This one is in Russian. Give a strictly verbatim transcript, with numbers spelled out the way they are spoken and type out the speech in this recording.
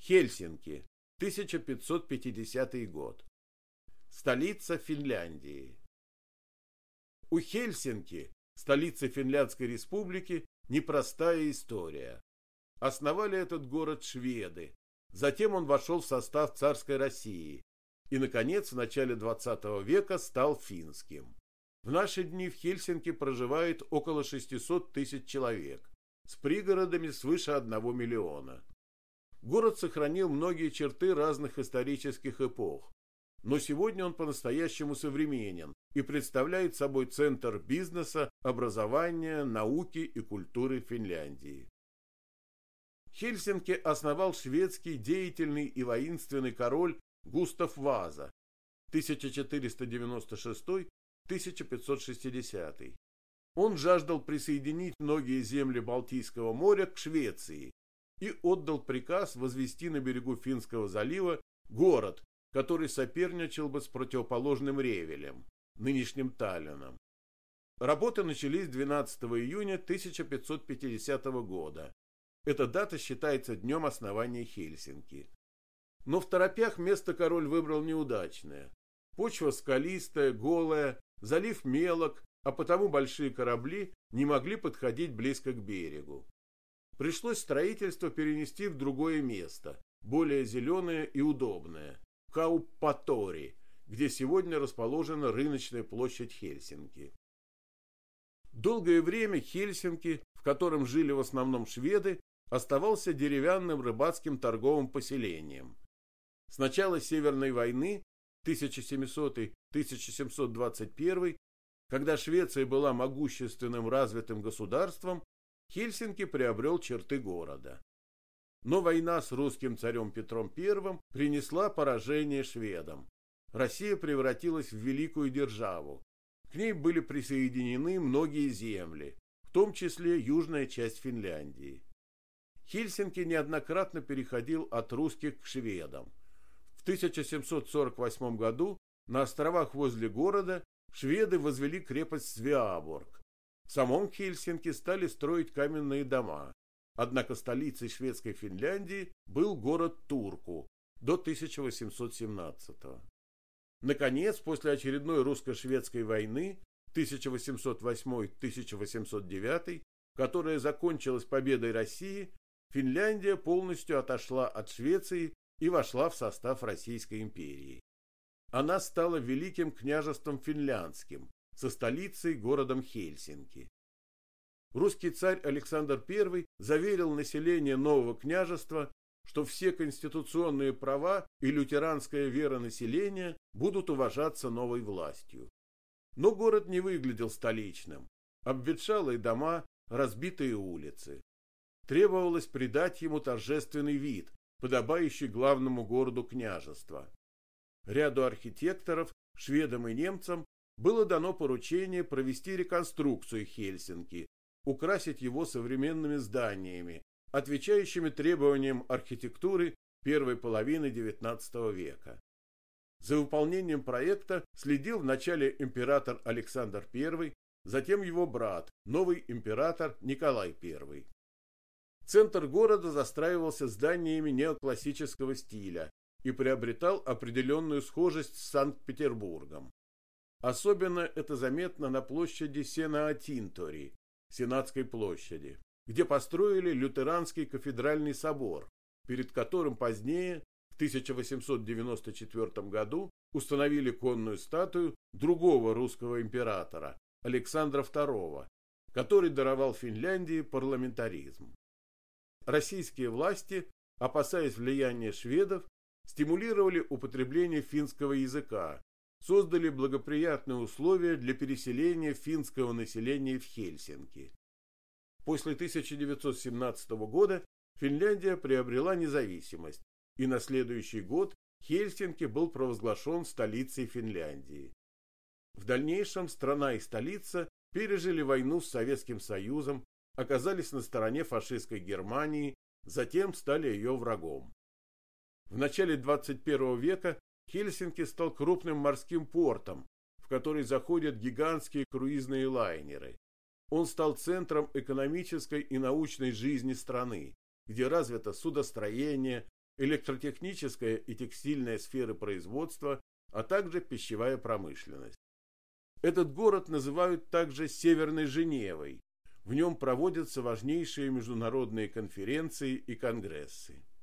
Хельсинки, тысяча пятьсот пятидесятый год. Столица Финляндии. У Хельсинки, столицы Финляндской республики, непростая история. Основали этот город шведы, затем он вошел в состав царской России и, наконец, в начале двадцатого века стал финским. В наши дни в Хельсинки проживает около шестисот тысяч человек, с пригородами свыше одного миллиона. Город сохранил многие черты разных исторических эпох, но сегодня он по-настоящему современен и представляет собой центр бизнеса, образования, науки и культуры Финляндии. Хельсинки основал шведский деятельный и воинственный король Густав Ваза тысяча четыреста девяносто шестой — тысяча пятьсот шестидесятый. Он жаждал присоединить многие земли Балтийского моря к Швеции и отдал приказ возвести на берегу Финского залива город, который соперничал бы с противоположным Ревелем, нынешним Таллином. Работы начались двенадцатого июня тысяча пятьсот пятидесятого года. Эта дата считается днем основания Хельсинки. Но в торопях место король выбрал неудачное. Почва скалистая, голая, залив мелок, а потому большие корабли не могли подходить близко к берегу. Пришлось строительство перенести в другое место, более зеленое и удобное – Кауппатори, где сегодня расположена рыночная площадь Хельсинки. Долгое время Хельсинки, в котором жили в основном шведы, оставался деревянным рыбацким торговым поселением. С начала Северной войны тысяча семисотый — тысяча семьсот двадцать первый, когда Швеция была могущественным развитым государством, Хельсинки приобрел черты города. Но война с русским царем Петром Первым принесла поражение шведам. Россия превратилась в великую державу. К ней были присоединены многие земли, в том числе южная часть Финляндии. Хельсинки неоднократно переходил от русских к шведам. В тысяча семьсот сорок восьмом году на островах возле города шведы возвели крепость Свеаборг. В самом Хельсинки стали строить каменные дома. Однако столицей шведской Финляндии был город Турку до тысяча восемьсот семнадцатого. Наконец, после очередной русско-шведской войны тысяча восемьсот восьмой — тысяча восемьсот девятый, которая закончилась победой России, Финляндия полностью отошла от Швеции и вошла в состав Российской империи. Она стала Великим княжеством Финляндским, со столицей городом Хельсинки. Русский царь Александр Первый заверил население нового княжества, что все конституционные права и лютеранская вера населения будут уважаться новой властью. Но город не выглядел столичным. Обветшалые дома, разбитые улицы. Требовалось придать ему торжественный вид, подобающий главному городу княжества. Ряду архитекторов, шведам и немцам, было дано поручение провести реконструкцию Хельсинки, украсить его современными зданиями, отвечающими требованиям архитектуры первой половины девятнадцатого века. За выполнением проекта следил вначале император Александр Первый, затем его брат, новый император Николай Первый. Центр города застраивался зданиями неоклассического стиля и приобретал определенную схожесть с Санкт-Петербургом. Особенно это заметно на площади Сенаатинтори, Сенатской площади, где построили лютеранский кафедральный собор, перед которым позднее, в тысяча восемьсот девяносто четвёртом году, установили конную статую другого русского императора, Александра Второго, который даровал Финляндии парламентаризм. Российские власти, опасаясь влияния шведов, стимулировали употребление финского языка, создали благоприятные условия для переселения финского населения в Хельсинки. После тысяча девятьсот семнадцатого года Финляндия приобрела независимость, и на следующий год Хельсинки был провозглашен столицей Финляндии. В дальнейшем страна и столица пережили войну с Советским Союзом, оказались на стороне фашистской Германии, затем стали ее врагом. В начале двадцать первого века Хельсинки стал крупным морским портом, в который заходят гигантские круизные лайнеры. Он стал центром экономической и научной жизни страны, где развито судостроение, электротехническая и текстильная сферы производства, а также пищевая промышленность. Этот город называют также Северной Женевой. В нем проводятся важнейшие международные конференции и конгрессы.